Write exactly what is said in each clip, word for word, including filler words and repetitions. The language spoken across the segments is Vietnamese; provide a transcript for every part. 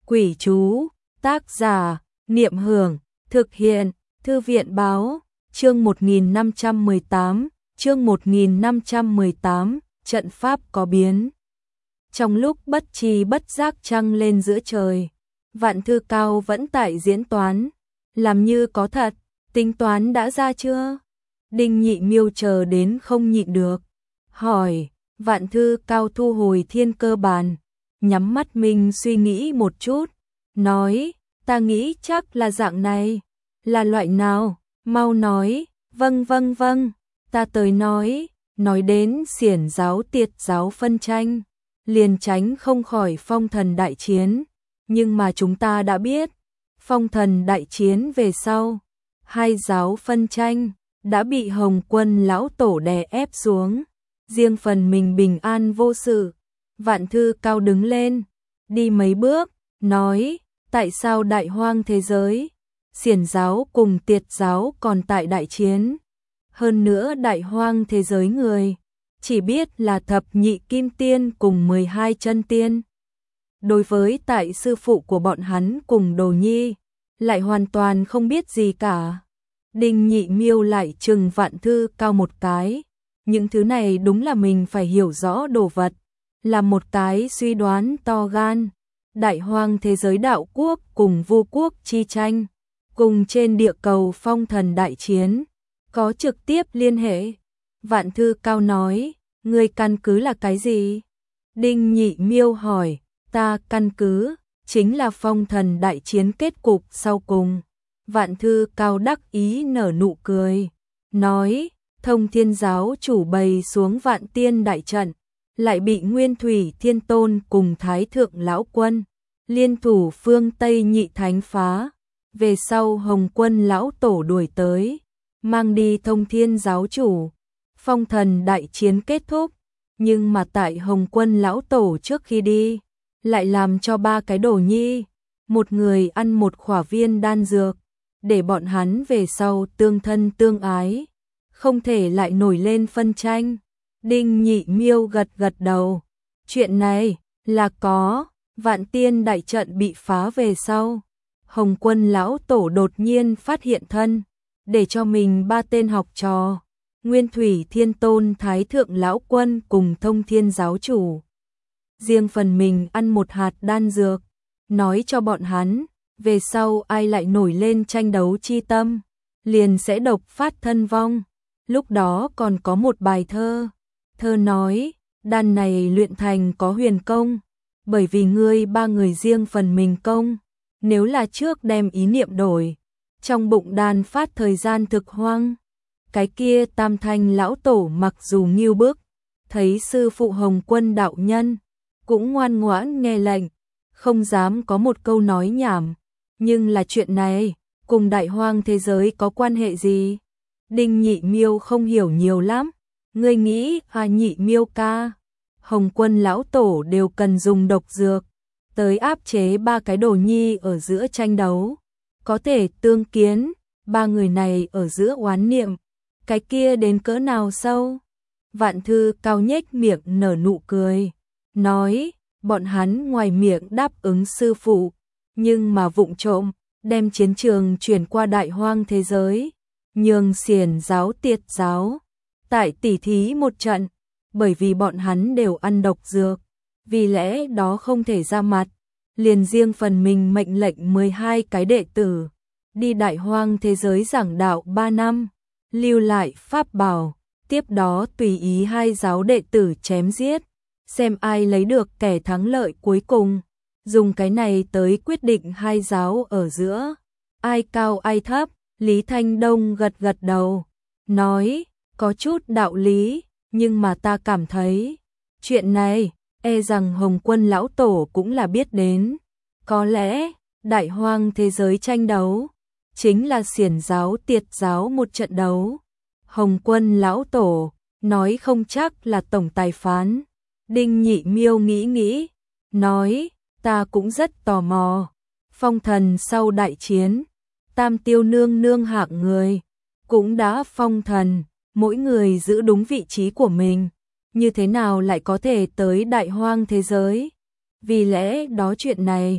Quỷ chú, tác giả, Niệm Hưởng, thực hiện, Thư viện báo, chương một nghìn năm trăm mười tám, chương một nghìn năm trăm mười tám, trận pháp có biến. Trong lúc bất tri bất giác trăng lên giữa trời, Vạn Thư Cao vẫn tại diễn toán, làm như có thật, tính toán đã ra chưa? Đinh Nhị Miêu chờ đến không nhịn được, hỏi. Vạn Thư Cao thu hồi thiên cơ bàn, nhắm mắt mình suy nghĩ một chút, nói, ta nghĩ chắc là dạng này, là loại nào, mau nói, vâng vâng vâng, ta tới nói, nói đến xiển giáo tiệt giáo phân tranh, liền tránh không khỏi phong thần đại chiến, nhưng mà chúng ta đã biết, phong thần đại chiến về sau, hai giáo phân tranh, đã bị Hồng Quân lão tổ đè ép xuống. Riêng phần mình bình an vô sự. Vạn Thư Cao đứng lên, đi mấy bước, nói, tại sao đại hoang thế giới, xiển giáo cùng tiệt giáo còn tại đại chiến. Hơn nữa đại hoang thế giới người, chỉ biết là thập nhị kim tiên cùng mười hai chân tiên. Đối với tại sư phụ của bọn hắn cùng Đồ Nhi, lại hoàn toàn không biết gì cả. Đinh Nhị Miêu lại trừng Vạn Thư Cao một cái. Những thứ này đúng là mình phải hiểu rõ đồ vật, là một cái suy đoán to gan. Đại hoang thế giới đạo quốc cùng vu quốc chi tranh, cùng trên địa cầu phong thần đại chiến, có trực tiếp liên hệ. Vạn Thư Cao nói, ngươi căn cứ là cái gì? Đinh Nhị Miêu hỏi, ta căn cứ, chính là phong thần đại chiến kết cục sau cùng. Vạn Thư Cao đắc ý nở nụ cười, nói, Thông Thiên giáo chủ bày xuống Vạn Tiên đại trận, lại bị Nguyên Thủy Thiên Tôn cùng Thái Thượng lão quân liên thủ phương Tây nhị thánh phá. Về sau Hồng Quân lão tổ đuổi tới, mang đi Thông Thiên giáo chủ. Phong thần đại chiến kết thúc, nhưng mà tại Hồng Quân lão tổ trước khi đi, lại làm cho ba cái Đồ Nhi, một người ăn một khỏa viên đan dược, để bọn hắn về sau tương thân tương ái, không thể lại nổi lên phân tranh. Đinh Nhị Miêu gật gật đầu, chuyện này là có. Vạn Tiên đại trận bị phá về sau, Hồng Quân lão tổ đột nhiên phát hiện thân, để cho mình ba tên học trò, Nguyên Thủy Thiên Tôn, Thái Thượng lão quân cùng Thông Thiên giáo chủ, riêng phần mình ăn một hạt đan dược, nói cho bọn hắn, về sau ai lại nổi lên tranh đấu chi tâm, liền sẽ độc phát thân vong. Lúc đó còn có một bài thơ, thơ nói, đan này luyện thành có huyền công, bởi vì ngươi ba người riêng phần mình công, nếu là trước đem ý niệm đổi, trong bụng đan phát thời gian thực hoang. Cái kia Tam Thanh lão tổ mặc dù nghiêu bức, thấy sư phụ Hồng Quân đạo nhân, cũng ngoan ngoãn nghe lệnh, không dám có một câu nói nhảm, nhưng là chuyện này, cùng đại hoang thế giới có quan hệ gì? Đinh Nhị Miêu không hiểu nhiều lắm, ngươi nghĩ à Nhị Miêu ca, Hồng Quân lão tổ đều cần dùng độc dược, tới áp chế ba cái Đồ Nhi ở giữa tranh đấu, có thể tương kiến, ba người này ở giữa oán niệm, cái kia đến cỡ nào sâu? Vạn Thư Cao nhếch miệng nở nụ cười, nói, bọn hắn ngoài miệng đáp ứng sư phụ, nhưng mà vụng trộm, đem chiến trường chuyển qua đại hoang thế giới, nhường xiển giáo tiệt giáo, tại tỉ thí một trận, bởi vì bọn hắn đều ăn độc dược, vì lẽ đó không thể ra mặt, liền riêng phần mình mệnh lệnh mười hai cái đệ tử, đi đại hoang thế giới giảng đạo ba năm, lưu lại pháp bảo, tiếp đó tùy ý hai giáo đệ tử chém giết, xem ai lấy được kẻ thắng lợi cuối cùng, dùng cái này tới quyết định hai giáo ở giữa, ai cao ai thấp. Lý Thanh Đông gật gật đầu, nói, có chút đạo lý, nhưng mà ta cảm thấy, chuyện này, e rằng Hồng Quân lão tổ cũng là biết đến, có lẽ, đại hoang thế giới tranh đấu, chính là xiển giáo tiệt giáo một trận đấu. Hồng Quân lão tổ, nói không chắc là tổng tài phán. Đinh Nhị Miêu nghĩ nghĩ, nói, ta cũng rất tò mò, phong thần sau đại chiến, Tam Tiêu nương nương hạng người, cũng đã phong thần, mỗi người giữ đúng vị trí của mình, như thế nào lại có thể tới đại hoang thế giới? Vì lẽ đó chuyện này,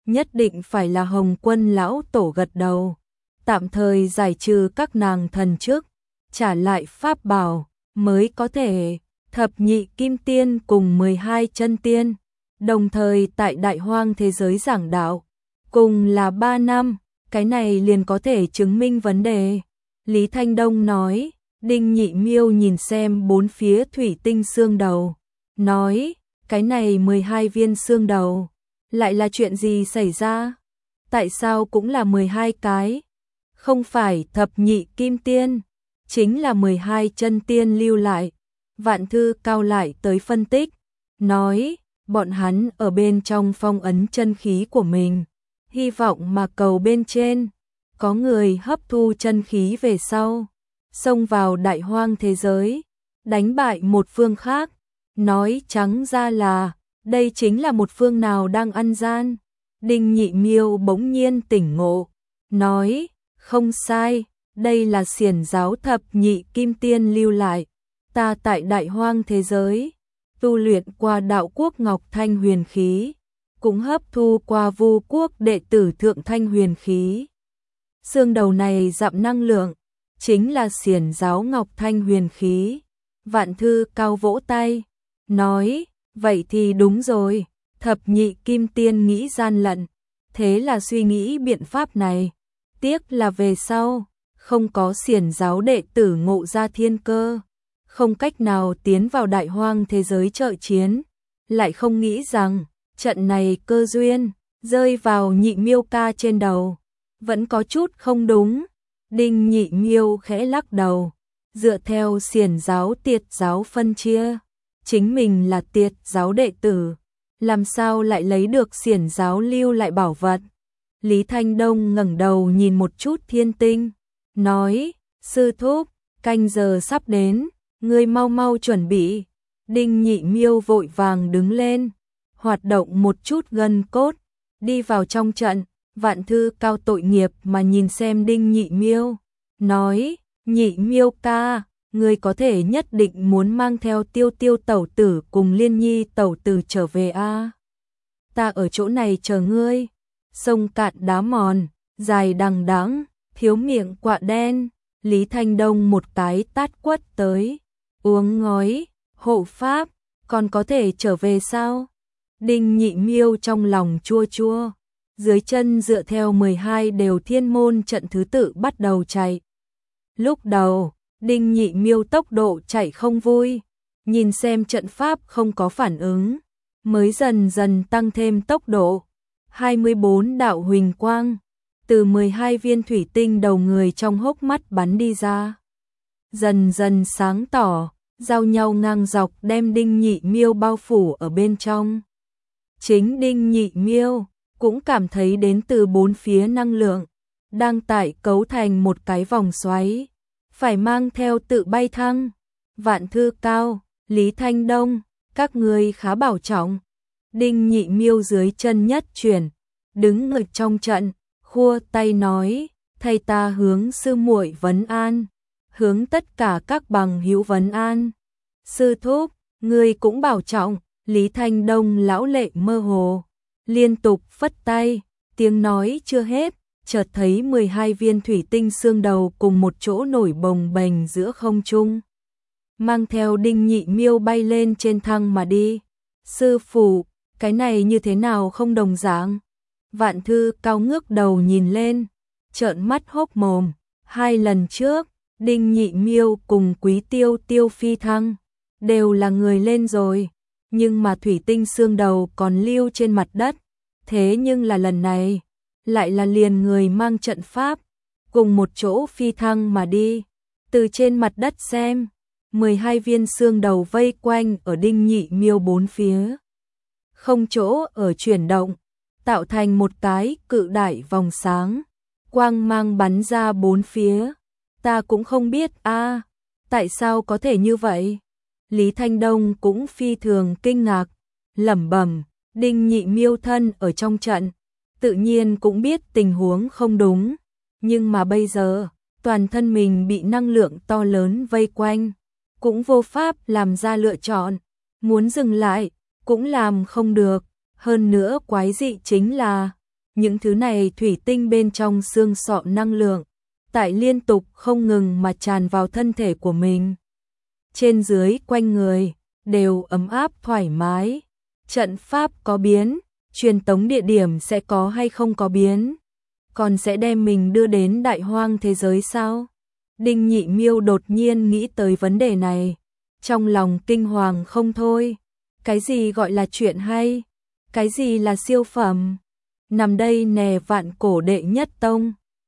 nhất định phải là Hồng Quân lão tổ gật đầu, tạm thời giải trừ các nàng thần chức, trả lại pháp bảo, mới có thể thập nhị kim tiên cùng mười hai chân tiên, đồng thời tại Đại Hoang thế giới giảng đạo, cùng là ba năm, cái này liền có thể chứng minh vấn đề. Lý Thanh Đông nói, Đinh Nhị Miêu nhìn xem bốn phía thủy tinh xương đầu, nói, cái này mười hai viên xương đầu, lại là chuyện gì xảy ra? Tại sao cũng là mười hai cái? Không phải thập nhị kim tiên, chính là mười hai chân tiên lưu lại. Vạn Thư cao lại tới phân tích, nói, bọn hắn ở bên trong phong ấn chân khí của mình, hy vọng mà cầu bên trên, có người hấp thu chân khí về sau, xông vào Đại Hoang thế giới, đánh bại một phương khác, nói trắng ra là, đây chính là một phương nào đang ăn gian. Đinh Nhị Miêu bỗng nhiên tỉnh ngộ, nói, không sai, đây là xiển giáo thập nhị kim tiên lưu lại, ta tại Đại Hoang thế giới, tu luyện qua đạo quốc Ngọc Thanh huyền khí, cũng hấp thu qua Vu quốc đệ tử Thượng Thanh huyền khí. Xương đầu này dặm năng lượng, chính là xiển giáo Ngọc Thanh huyền khí. Vạn Thư cao vỗ tay, nói, vậy thì đúng rồi, thập nhị kim tiên nghĩ gian lận, thế là suy nghĩ biện pháp này. Tiếc là về sau, không có xiển giáo đệ tử ngộ ra thiên cơ, không cách nào tiến vào Đại Hoang thế giới trợ chiến, lại không nghĩ rằng, trận này cơ duyên, rơi vào Nhị Miêu ca trên đầu, vẫn có chút không đúng. Đinh Nhị Miêu khẽ lắc đầu, dựa theo xiển giáo tiệt giáo phân chia, chính mình là tiệt giáo đệ tử, làm sao lại lấy được xiển giáo lưu lại bảo vật. Lý Thanh Đông ngẩng đầu nhìn một chút thiên tinh, nói, sư thúc, canh giờ sắp đến, ngươi mau mau chuẩn bị. Đinh Nhị Miêu vội vàng đứng lên, hoạt động một chút gân cốt, đi vào trong trận. Vạn Thư cao tội nghiệp mà nhìn xem Đinh Nhị Miêu, nói, Nhị Miêu ca, ngươi có thể nhất định muốn mang theo Tiêu Tiêu tẩu tử cùng Liên Nhi tẩu tử trở về a? À? Ta ở chỗ này chờ ngươi. Sông cạn đá mòn, dài đằng đẵng, thiếu miệng quạ đen. Lý Thanh Đông một cái tát quất tới, uống ngói, hộ pháp, còn có thể trở về sao? Đinh Nhị Miêu trong lòng chua chua, dưới chân dựa theo mười hai đều thiên môn trận thứ tự bắt đầu chạy. Lúc đầu, Đinh Nhị Miêu tốc độ chạy không vui, nhìn xem trận pháp không có phản ứng, mới dần dần tăng thêm tốc độ. hai mươi bốn đạo huỳnh quang, từ mười hai viên thủy tinh đầu người trong hốc mắt bắn đi ra. Dần dần sáng tỏ, giao nhau ngang dọc đem Đinh Nhị Miêu bao phủ ở bên trong. Chính Đinh Nhị Miêu cũng cảm thấy đến từ bốn phía năng lượng, đang tại cấu thành một cái vòng xoáy, phải mang theo tự bay thăng. Vạn Thư cao, Lý Thanh Đông, các ngươi khá bảo trọng. Đinh Nhị Miêu dưới chân nhất chuyển, đứng ở trong trận, khua tay nói, thay ta hướng sư muội vấn an, hướng tất cả các bằng hữu vấn an. Sư thúc, ngươi cũng bảo trọng. Lý Thanh Đông lão lệ mơ hồ, liên tục phất tay, tiếng nói chưa hết, chợt thấy mười hai viên thủy tinh xương đầu cùng một chỗ nổi bồng bềnh giữa không trung, mang theo Đinh Nhị Miêu bay lên trên thăng mà đi. Sư phụ, cái này như thế nào không đồng dạng? Vạn Thư cao ngước đầu nhìn lên, trợn mắt hốc mồm. Hai lần trước, Đinh Nhị Miêu cùng Quý Tiêu Tiêu phi thăng, đều là người lên rồi, nhưng mà thủy tinh xương đầu còn lưu trên mặt đất. Thế nhưng là lần này, lại là liền người mang trận pháp, cùng một chỗ phi thăng mà đi. Từ trên mặt đất xem, mười hai viên xương đầu vây quanh ở Đinh Nhị Miêu bốn phía, không chỗ ở chuyển động, tạo thành một cái cự đại vòng sáng, quang mang bắn ra bốn phía. Ta cũng không biết a, à, tại sao có thể như vậy? Lý Thanh Đông cũng phi thường kinh ngạc, lẩm bẩm, Đinh Nhị Miêu thân ở trong trận, tự nhiên cũng biết tình huống không đúng, nhưng mà bây giờ, toàn thân mình bị năng lượng to lớn vây quanh, cũng vô pháp làm ra lựa chọn, muốn dừng lại, cũng làm không được, hơn nữa quái dị chính là, những thứ này thủy tinh bên trong xương sọ năng lượng, tại liên tục không ngừng mà tràn vào thân thể của mình. Trên dưới quanh người, đều ấm áp thoải mái. Trận pháp có biến, truyền tống địa điểm sẽ có hay không có biến? Còn sẽ đem mình đưa đến đại hoang thế giới sao? Đinh Nhị Miêu đột nhiên nghĩ tới vấn đề này. Trong lòng kinh hoàng không thôi. Cái gì gọi là chuyện hay? Cái gì là siêu phẩm? Nằm đây nè vạn cổ đệ nhất tông.